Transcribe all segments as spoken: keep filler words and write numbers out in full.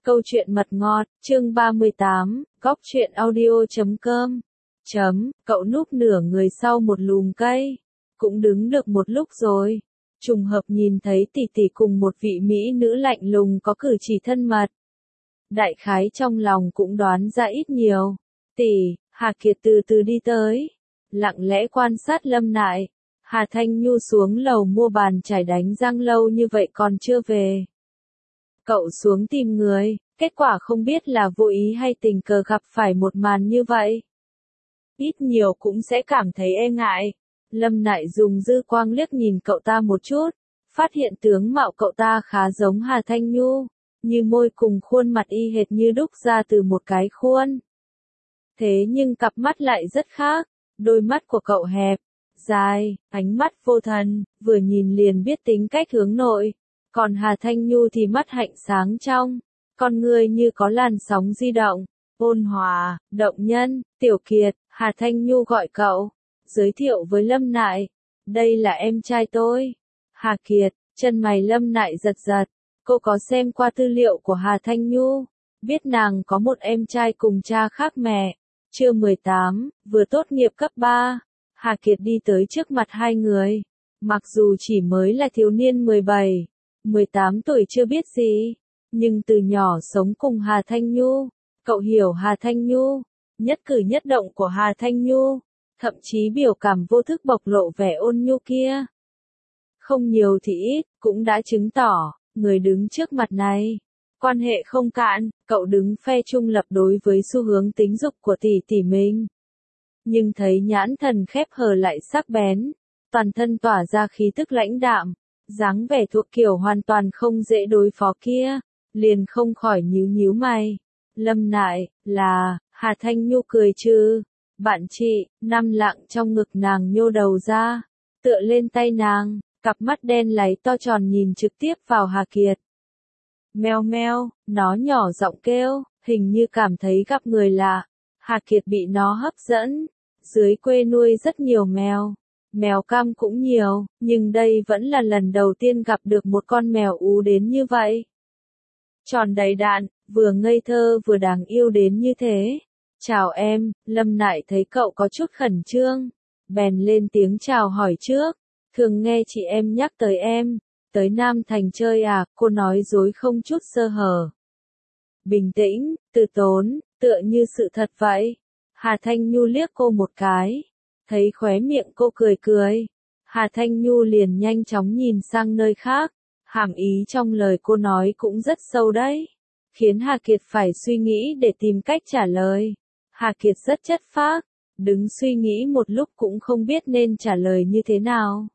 Câu chuyện mật ngọt, chương ba mươi tám, góc truyện audio chấm com. Chấm, cậu núp nửa người sau một lùm cây. Cũng đứng được một lúc rồi. Trùng hợp nhìn thấy tỷ tỷ cùng một vị mỹ nữ lạnh lùng có cử chỉ thân mật. Đại khái trong lòng cũng đoán ra ít nhiều. Tỷ, Hà Kiệt từ từ đi tới. Lặng lẽ quan sát Lâm Nại. Hà Thanh Nhu xuống lầu mua bàn chải đánh răng lâu như vậy còn chưa về. Cậu xuống tìm người, kết quả không biết là vô ý hay tình cờ gặp phải một màn như vậy. Ít nhiều cũng sẽ cảm thấy e ngại. Lâm Nại dùng dư quang liếc nhìn cậu ta một chút, phát hiện tướng mạo cậu ta khá giống Hà Thanh Nhu, như môi cùng khuôn mặt y hệt như đúc ra từ một cái khuôn. Thế nhưng cặp mắt lại rất khác, đôi mắt của cậu hẹp, dài, ánh mắt vô thần, vừa nhìn liền biết tính cách hướng nội. Còn Hà Thanh Nhu thì mắt hạnh sáng trong, con người như có làn sóng di động, ôn hòa, động nhân. Tiểu Kiệt, Hà Thanh Nhu gọi cậu, giới thiệu với Lâm Nại, đây là em trai tôi. Hà Kiệt, chân mày Lâm Nại giật giật, cô có xem qua tư liệu của Hà Thanh Nhu, biết nàng có một em trai cùng cha khác mẹ, chưa mười tám, vừa tốt nghiệp cấp ba. Hà Kiệt đi tới trước mặt hai người, mặc dù chỉ mới là thiếu niên mười bảy, mười tám tuổi chưa biết gì, nhưng từ nhỏ sống cùng Hà Thanh Nhu, cậu hiểu Hà Thanh Nhu, nhất cử nhất động của Hà Thanh Nhu, thậm chí biểu cảm vô thức bộc lộ vẻ ôn nhu kia. Không nhiều thì ít, cũng đã chứng tỏ, người đứng trước mặt này, quan hệ không cạn, cậu đứng phe trung lập đối với xu hướng tính dục của tỷ tỷ mình. Nhưng thấy nhãn thần khép hờ lại sắc bén, toàn thân tỏa ra khí tức lãnh đạm, dáng vẻ thuộc kiểu hoàn toàn không dễ đối phó kia, liền không khỏi nhíu nhíu mày. Lâm Nại, là, Hà Thanh Nhu cười trừ, bạn chị. Năm lặng trong ngực nàng nhô đầu ra, tựa lên tay nàng, cặp mắt đen láy to tròn nhìn trực tiếp vào Hà Kiệt. Meo meo, nó nhỏ giọng kêu, hình như cảm thấy gặp người lạ. Hà Kiệt bị nó hấp dẫn, dưới quê nuôi rất nhiều mèo. Mèo cam cũng nhiều, nhưng đây vẫn là lần đầu tiên gặp được một con mèo ú đến như vậy. Tròn đầy đạn, vừa ngây thơ vừa đáng yêu đến như thế. Chào em, Lâm Nại thấy cậu có chút khẩn trương, bèn lên tiếng chào hỏi trước. Thường nghe chị em nhắc tới em, tới Nam Thành chơi à, cô nói dối không chút sơ hở. Bình tĩnh, từ tốn, tựa như sự thật vậy. Hà Thanh Nhu liếc cô một cái. Thấy khóe miệng cô cười cười, Hà Thanh Nhu liền nhanh chóng nhìn sang nơi khác, hàm ý trong lời cô nói cũng rất sâu đấy, khiến Hà Kiệt phải suy nghĩ để tìm cách trả lời. Hà Kiệt rất chất phác, đứng suy nghĩ một lúc cũng không biết nên trả lời như thế nào.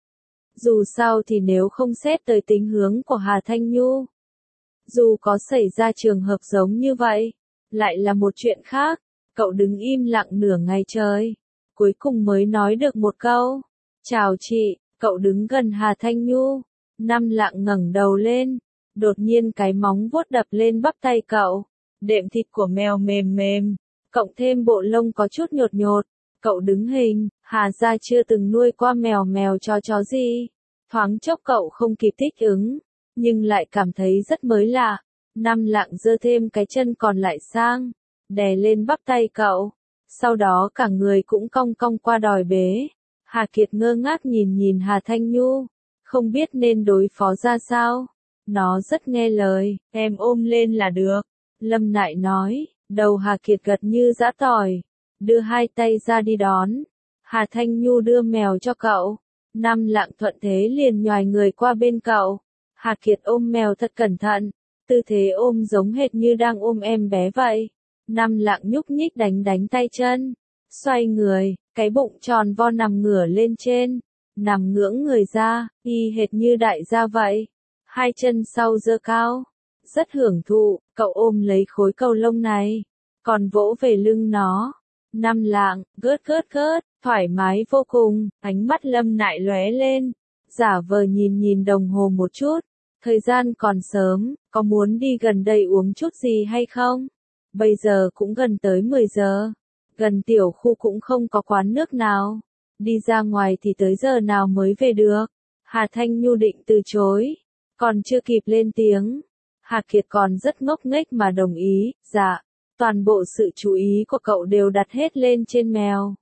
Dù sao thì nếu không xét tới tính hướng của Hà Thanh Nhu, dù có xảy ra trường hợp giống như vậy, lại là một chuyện khác. Cậu đứng im lặng nửa ngày trời, cuối cùng mới nói được một câu. Chào chị. Cậu đứng gần Hà Thanh Nhu, năm lặng ngẩng đầu lên, đột nhiên cái móng vuốt đập lên bắp tay cậu. Đệm thịt của mèo mềm mềm, cộng thêm bộ lông có chút nhột nhột. Cậu đứng hình, Hà gia chưa từng nuôi qua mèo mèo chó chó gì. Thoáng chốc cậu không kịp thích ứng, nhưng lại cảm thấy rất mới lạ. Năm lặng giơ thêm cái chân còn lại sang, đè lên bắp tay cậu. Sau đó cả người cũng cong cong qua đòi bế. Hà Kiệt ngơ ngác nhìn nhìn Hà Thanh Nhu, không biết nên đối phó ra sao. Nó rất nghe lời, em ôm lên là được. Lâm Nại nói, đầu Hà Kiệt gật như giã tỏi, đưa hai tay ra đi đón. Hà Thanh Nhu đưa mèo cho cậu, năm lặng thuận thế liền nhoài người qua bên cậu. Hà Kiệt ôm mèo thật cẩn thận, tư thế ôm giống hệt như đang ôm em bé vậy. Năm lặng nhúc nhích đánh đánh tay chân, xoay người, cái bụng tròn vo nằm ngửa lên trên, nằm ngưỡng người ra, y hệt như đại gia vậy. Hai chân sau giơ cao, rất hưởng thụ. Cậu ôm lấy khối cầu lông này, còn vỗ về lưng nó. Năm lặng, gớt gớt gớt, thoải mái vô cùng. Ánh mắt Lâm Nại lóe lên, giả vờ nhìn nhìn đồng hồ một chút. Thời gian còn sớm, có muốn đi gần đây uống chút gì hay không? Bây giờ cũng gần tới mười giờ, gần tiểu khu cũng không có quán nước nào. Đi ra ngoài thì tới giờ nào mới về được? Hà Thanh Nhu định từ chối, còn chưa kịp lên tiếng. Hà Kiệt còn rất ngốc nghếch mà đồng ý, dạ. Toàn bộ sự chú ý của cậu đều đặt hết lên trên mèo.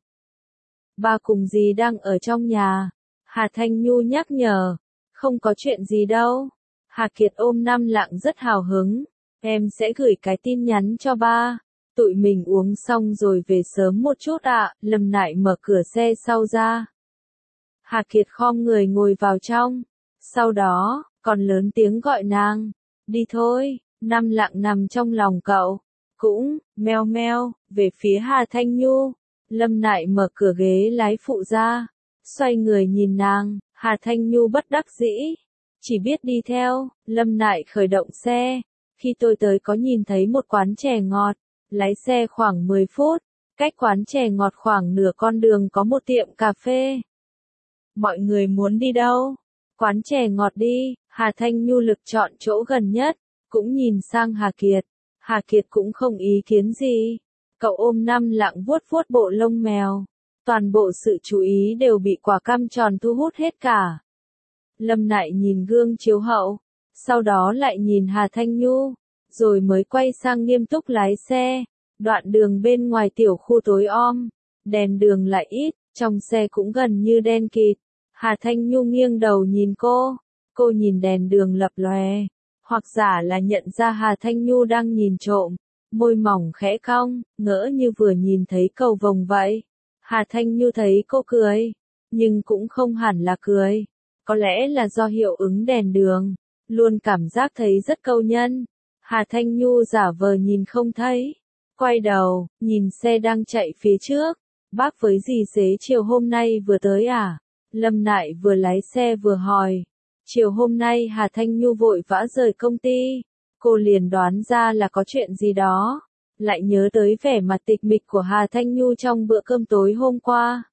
Ba cùng dì đang ở trong nhà. Hà Thanh Nhu nhắc nhở. Không có chuyện gì đâu. Hà Kiệt ôm Năm Lạng rất hào hứng. Em sẽ gửi cái tin nhắn cho ba. Tụi mình uống xong rồi về sớm một chút ạ. À. Lâm Nại mở cửa xe sau ra. Hà Kiệt khom người ngồi vào trong. Sau đó, còn lớn tiếng gọi nàng. Đi thôi. Năm Lạng nằm trong lòng cậu. Cũng, meo meo, về phía Hà Thanh Nhu. Lâm Nại mở cửa ghế lái phụ ra. Xoay người nhìn nàng, Hà Thanh Nhu bất đắc dĩ. Chỉ biết đi theo, Lâm Nại khởi động xe. Khi tôi tới có nhìn thấy một quán chè ngọt. Lái xe khoảng mười phút. Cách quán chè ngọt khoảng nửa con đường có một tiệm cà phê. Mọi người muốn đi đâu? Quán chè ngọt đi. Hà Thanh Nhu lực chọn chỗ gần nhất. Cũng nhìn sang Hà Kiệt. Hà Kiệt cũng không ý kiến gì. Cậu ôm Năm Lạng vuốt vuốt bộ lông mèo. Toàn bộ sự chú ý đều bị quả cam tròn thu hút hết cả. Lâm Nại nhìn gương chiếu hậu. Sau đó lại nhìn Hà Thanh Nhu. Rồi mới quay sang nghiêm túc lái xe. Đoạn đường bên ngoài tiểu khu tối om. Đèn đường lại ít. Trong xe cũng gần như đen kịt. Hà Thanh Nhu nghiêng đầu nhìn cô. Cô nhìn đèn đường lập lòe. Hoặc giả là nhận ra Hà Thanh Nhu đang nhìn trộm. Môi mỏng khẽ cong, ngỡ như vừa nhìn thấy cầu vồng vậy. Hà Thanh Nhu thấy cô cười. Nhưng cũng không hẳn là cười. Có lẽ là do hiệu ứng đèn đường. Luôn cảm giác thấy rất câu nhân. Hà Thanh Nhu giả vờ nhìn không thấy. Quay đầu, nhìn xe đang chạy phía trước. Bác với dì xế chiều hôm nay vừa tới à? Lâm Nại vừa lái xe vừa hỏi. Chiều hôm nay Hà Thanh Nhu vội vã rời công ty. Cô liền đoán ra là có chuyện gì đó. Lại nhớ tới vẻ mặt tịch mịch của Hà Thanh Nhu trong bữa cơm tối hôm qua.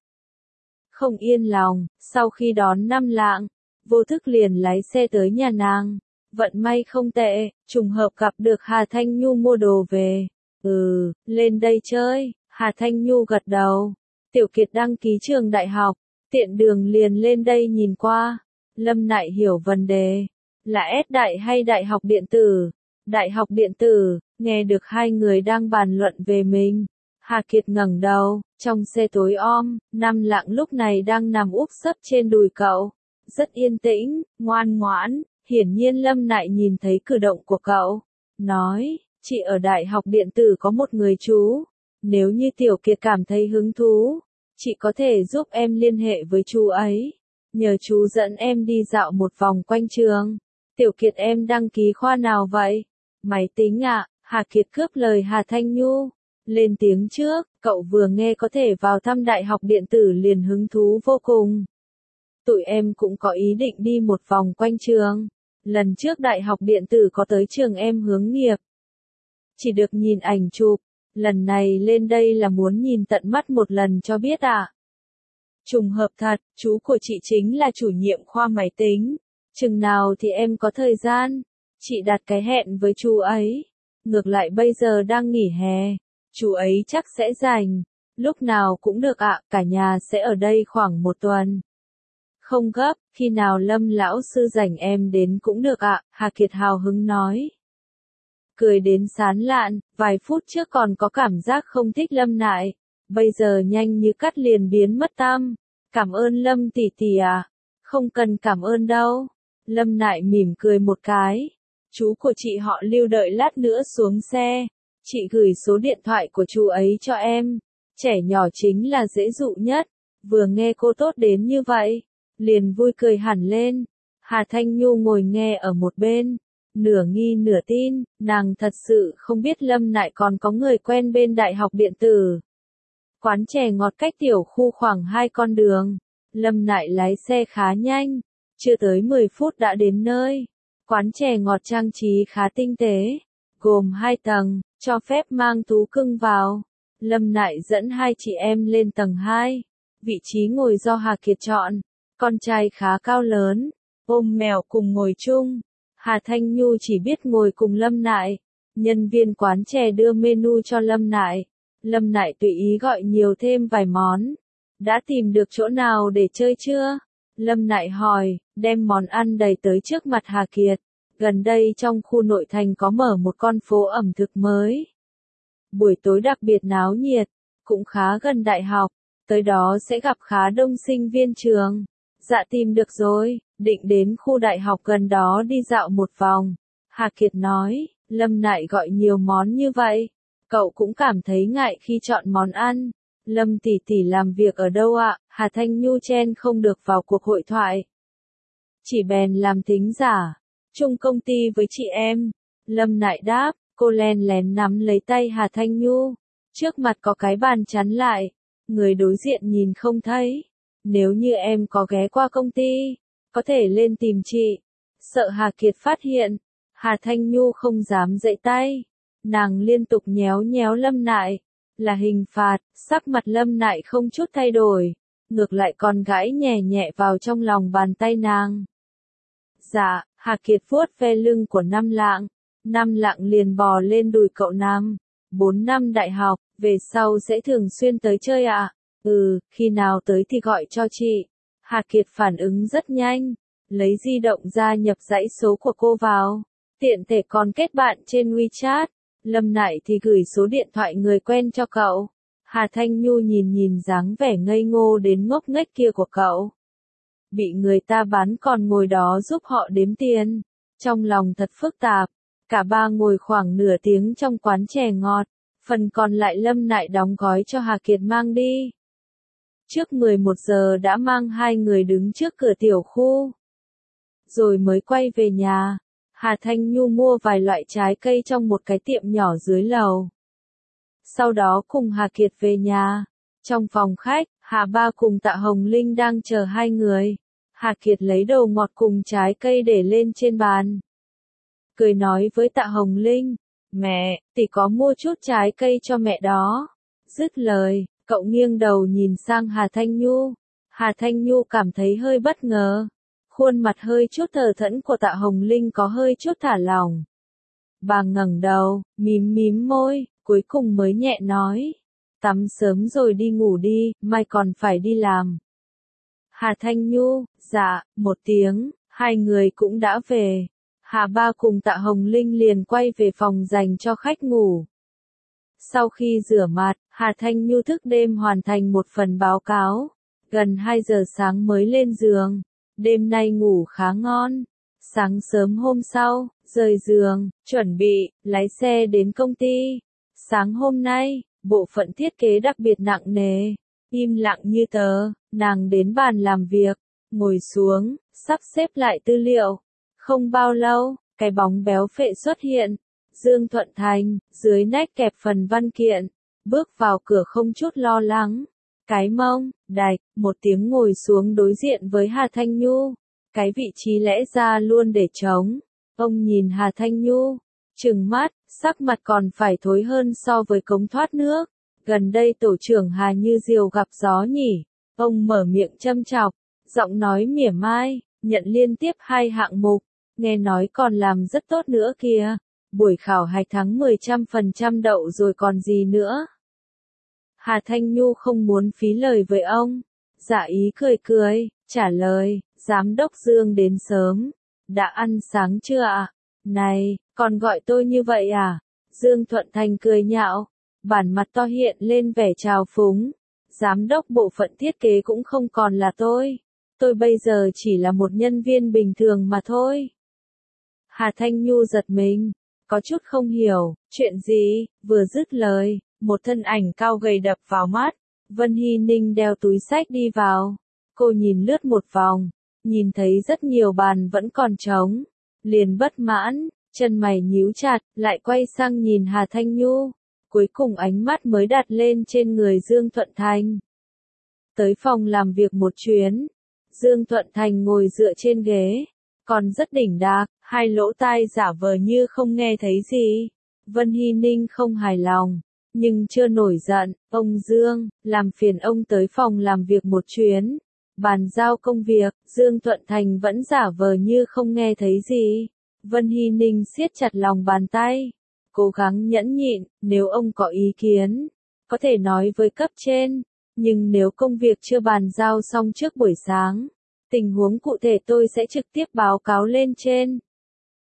Không yên lòng, sau khi đón Năm Lạng, vô thức liền lái xe tới nhà nàng. Vận may không tệ, trùng hợp gặp được Hà Thanh Nhu mua đồ về. Ừ, lên đây chơi. Hà Thanh Nhu gật đầu. Tiểu Kiệt đăng ký trường đại học. Tiện đường liền lên đây nhìn qua. Lâm Nại hiểu vấn đề. Là S đại hay đại học điện tử? Đại học điện tử. Nghe được hai người đang bàn luận về mình. Hà Kiệt ngẩng đầu. Trong xe tối om, Năm Lạng lúc này đang nằm úp sấp trên đùi cậu. Rất yên tĩnh, ngoan ngoãn. Hiển nhiên Lâm Nại nhìn thấy cử động của cậu. Nói, chị ở đại học điện tử có một người chú. Nếu như Tiểu Kiệt cảm thấy hứng thú, chị có thể giúp em liên hệ với chú ấy. Nhờ chú dẫn em đi dạo một vòng quanh trường. Tiểu Kiệt em đăng ký khoa nào vậy? Máy tính ạ. À? Hà Kiệt cướp lời Hà Thanh Nhu. Lên tiếng trước, cậu vừa nghe có thể vào thăm đại học điện tử liền hứng thú vô cùng. Tụi em cũng có ý định đi một vòng quanh trường. Lần trước đại học điện tử có tới trường em hướng nghiệp. Chỉ được nhìn ảnh chụp. Lần này lên đây là muốn nhìn tận mắt một lần cho biết ạ. À? Trùng hợp thật, chú của chị chính là chủ nhiệm khoa máy tính. Chừng nào thì em có thời gian. Chị đặt cái hẹn với chú ấy. Ngược lại bây giờ đang nghỉ hè. Chú ấy chắc sẽ rảnh. Lúc nào cũng được ạ, cả nhà sẽ ở đây khoảng một tuần. Không gấp, khi nào Lâm lão sư rảnh em đến cũng được ạ, Hà Kiệt hào hứng nói. Cười đến sán lạn, vài phút trước còn có cảm giác không thích Lâm Nại. Bây giờ nhanh như cắt liền biến mất tâm. Cảm ơn Lâm tỷ tỷ à. Không cần cảm ơn đâu. Lâm Nại mỉm cười một cái. Chú của chị họ Lưu đợi lát nữa xuống xe. Chị gửi số điện thoại của chú ấy cho em. Trẻ nhỏ chính là dễ dụ nhất. Vừa nghe cô tốt đến như vậy. Liền vui cười hẳn lên. Hà Thanh Nhu ngồi nghe ở một bên. Nửa nghi nửa tin, nàng thật sự không biết Lâm Nại còn có người quen bên đại học điện tử. Quán chè ngọt cách tiểu khu khoảng hai con đường. Lâm Nại lái xe khá nhanh. Chưa tới mười phút đã đến nơi. Quán chè ngọt trang trí khá tinh tế. Gồm hai tầng, cho phép mang thú cưng vào. Lâm Nại dẫn hai chị em lên tầng hai. Vị trí ngồi do Hà Kiệt chọn. Con trai khá cao lớn. Ôm mèo cùng ngồi chung. Hà Thanh Nhu chỉ biết ngồi cùng Lâm Nại. Nhân viên quán chè đưa menu cho Lâm Nại. Lâm Nại tùy ý gọi nhiều thêm vài món. Đã tìm được chỗ nào để chơi chưa? Lâm Nại hỏi, đem món ăn đầy tới trước mặt Hà Kiệt. gần đây trong khu nội thành có mở một con phố ẩm thực mới. Buổi tối đặc biệt náo nhiệt, cũng khá gần đại học, tới đó sẽ gặp khá đông sinh viên trường. Dạ tìm được rồi, định đến khu đại học gần đó đi dạo một vòng. Hà Kiệt nói, Lâm Nại gọi nhiều món như vậy, cậu cũng cảm thấy ngại khi chọn món ăn. Lâm tỷ tỷ làm việc ở đâu ạ? Hà Thanh Nhu chen không được vào cuộc hội thoại. Chỉ bèn làm thính giả, chung công ty với chị em. Lâm Nại đáp, cô len lén nắm lấy tay Hà Thanh Nhu. Trước mặt có cái bàn chắn lại, người đối diện nhìn không thấy. Nếu như em có ghé qua công ty, có thể lên tìm chị. Sợ Hà Kiệt phát hiện, Hà Thanh Nhu không dám dậy tay. Nàng liên tục nhéo nhéo Lâm Nại. Là hình phạt, sắc mặt Lâm Nại không chút thay đổi. Ngược lại còn gãi nhẹ nhẹ vào trong lòng bàn tay nàng. Dạ, Hà Kiệt vuốt ve lưng của Năm Lạng. Năm Lạng liền bò lên đùi cậu Năm. Bốn năm đại học, về sau sẽ thường xuyên tới chơi ạ. À? Ừ, khi nào tới thì gọi cho chị. Hà Kiệt phản ứng rất nhanh. Lấy di động ra nhập dãy số của cô vào. Tiện thể còn kết bạn trên WeChat. Lâm Nại thì gửi số điện thoại người quen cho cậu. Hà Thanh Nhu nhìn nhìn dáng vẻ ngây ngô đến ngốc nghếch kia của cậu. Bị người ta bán còn ngồi đó giúp họ đếm tiền. Trong lòng thật phức tạp. Cả ba ngồi khoảng nửa tiếng trong quán chè ngọt. Phần còn lại Lâm Nại đóng gói cho Hà Kiệt mang đi. Trước mười một giờ đã mang hai người đứng trước cửa tiểu khu. Rồi mới quay về nhà. Hà Thanh Nhu mua vài loại trái cây trong một cái tiệm nhỏ dưới lầu. Sau đó cùng Hà Kiệt về nhà. Trong phòng khách, Hà Ba cùng Tạ Hồng Linh đang chờ hai người. Hà Kiệt lấy đồ ngọt cùng trái cây để lên trên bàn. Cười nói với Tạ Hồng Linh, mẹ, tỷ có mua chút trái cây cho mẹ đó. Dứt lời, cậu nghiêng đầu nhìn sang Hà Thanh Nhu. Hà Thanh Nhu cảm thấy hơi bất ngờ. Khuôn mặt hơi chút thờ thẫn của Tạ Hồng Linh có hơi chút thả lỏng. Bà ngẩng đầu, mím mím môi, cuối cùng mới nhẹ nói. Tắm sớm rồi đi ngủ đi, mai còn phải đi làm. Hà Thanh Nhu, dạ, một tiếng, hai người cũng đã về. Hà Ba cùng Tạ Hồng Linh liền quay về phòng dành cho khách ngủ. Sau khi rửa mặt, Hà Thanh Nhu thức đêm hoàn thành một phần báo cáo. Gần hai giờ sáng mới lên giường. Đêm nay ngủ khá ngon. Sáng sớm hôm sau, rời giường, chuẩn bị, lái xe đến công ty. Sáng hôm nay, bộ phận thiết kế đặc biệt nặng nề. Im lặng như tờ, nàng đến bàn làm việc, ngồi xuống, sắp xếp lại tư liệu. Không bao lâu, cái bóng béo phệ xuất hiện. Dương Thuận Thành, dưới nách kẹp phần văn kiện. Bước vào cửa không chút lo lắng. Cái mông, đạch, một tiếng ngồi xuống đối diện với Hà Thanh Nhu. Cái vị trí lẽ ra luôn để trống. Ông nhìn Hà Thanh Nhu, trừng mắt, sắc mặt còn phải thối hơn so với cống thoát nước. Gần đây tổ trưởng Hà như diều gặp gió nhỉ. Ông mở miệng châm chọc, giọng nói mỉa mai, nhận liên tiếp hai hạng mục. Nghe nói còn làm rất tốt nữa kìa. Buổi khảo hạch thắng mười trăm phần trăm đậu rồi còn gì nữa. Hà Thanh Nhu không muốn phí lời với ông. Dạ ý cười cười, trả lời, giám đốc Dương đến sớm. Đã ăn sáng chưa ạ? Này, còn gọi tôi như vậy à? Dương Thuận Thành cười nhạo. Bản mặt to hiện lên vẻ trào phúng. Giám đốc bộ phận thiết kế cũng không còn là tôi. Tôi bây giờ chỉ là một nhân viên bình thường mà thôi. Hà Thanh Nhu giật mình. Có chút không hiểu, chuyện gì, vừa dứt lời, một thân ảnh cao gầy đập vào mắt. Vân Hy Ninh đeo túi xách đi vào. Cô nhìn lướt một vòng, nhìn thấy rất nhiều bàn vẫn còn trống. Liền bất mãn, chân mày nhíu chặt, lại quay sang nhìn Hà Thanh Nhu. Cuối cùng ánh mắt mới đặt lên trên người Dương Thuận Thành. Tới phòng làm việc một chuyến. Dương Thuận Thành ngồi dựa trên ghế. Còn rất đỉnh đạc, hai lỗ tai giả vờ như không nghe thấy gì. Vân Hy Ninh không hài lòng, nhưng chưa nổi giận. Ông Dương, làm phiền ông tới phòng làm việc một chuyến. Bàn giao công việc, Dương Thuận Thành vẫn giả vờ như không nghe thấy gì. Vân Hy Ninh siết chặt lòng bàn tay. Cố gắng nhẫn nhịn, nếu ông có ý kiến, có thể nói với cấp trên. Nhưng nếu công việc chưa bàn giao xong trước buổi sáng, tình huống cụ thể tôi sẽ trực tiếp báo cáo lên trên.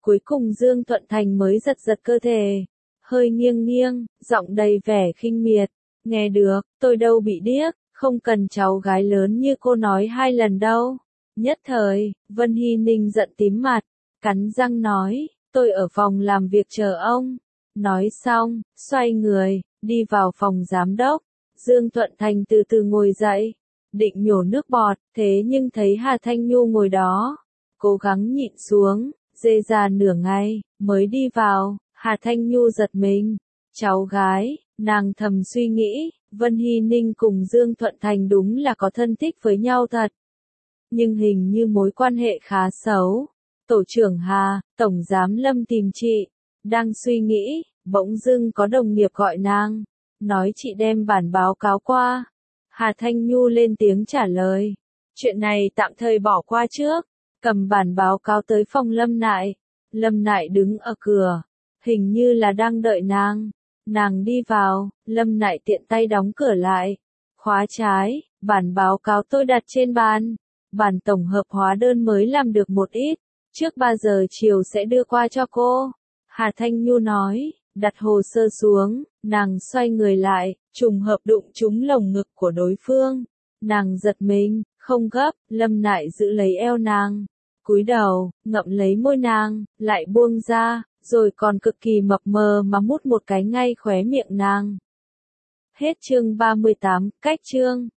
Cuối cùng Dương Thuận Thành mới giật giật cơ thể, hơi nghiêng nghiêng, giọng đầy vẻ khinh miệt. Nghe được, tôi đâu bị điếc, không cần cháu gái lớn như cô nói hai lần đâu. Nhất thời, Vân Hy Ninh giận tím mặt, cắn răng nói, tôi ở phòng làm việc chờ ông. Nói xong, xoay người, đi vào phòng giám đốc. Dương Thuận Thành từ từ ngồi dậy, định nhổ nước bọt, thế nhưng thấy Hà Thanh Nhu ngồi đó. Cố gắng nhịn xuống, dê ra nửa ngày, mới đi vào. Hà Thanh Nhu giật mình. Cháu gái, nàng thầm suy nghĩ, Vân Hy Ninh cùng Dương Thuận Thành đúng là có thân thích với nhau thật. Nhưng hình như mối quan hệ khá xấu. Tổ trưởng Hà, Tổng Giám Lâm tìm chị. Đang suy nghĩ, bỗng dưng có đồng nghiệp gọi nàng. Nói chị đem bản báo cáo qua. Hà Thanh Nhu lên tiếng trả lời. Chuyện này tạm thời bỏ qua trước. Cầm bản báo cáo tới phòng Lâm Nại. Lâm Nại đứng ở cửa. Hình như là đang đợi nàng. Nàng đi vào, Lâm Nại tiện tay đóng cửa lại. Khóa trái, bản báo cáo tôi đặt trên bàn. Bản tổng hợp hóa đơn mới làm được một ít. Trước ba giờ chiều sẽ đưa qua cho cô. Hà Thanh Nhu nói, đặt hồ sơ xuống, nàng xoay người lại, trùng hợp đụng trúng lồng ngực của đối phương. Nàng giật mình, không gấp, Lâm Nại giữ lấy eo nàng. Cúi đầu, ngậm lấy môi nàng, lại buông ra, rồi còn cực kỳ mập mờ mà mút một cái ngay khóe miệng nàng. Hết chương ba mươi tám, cách chương.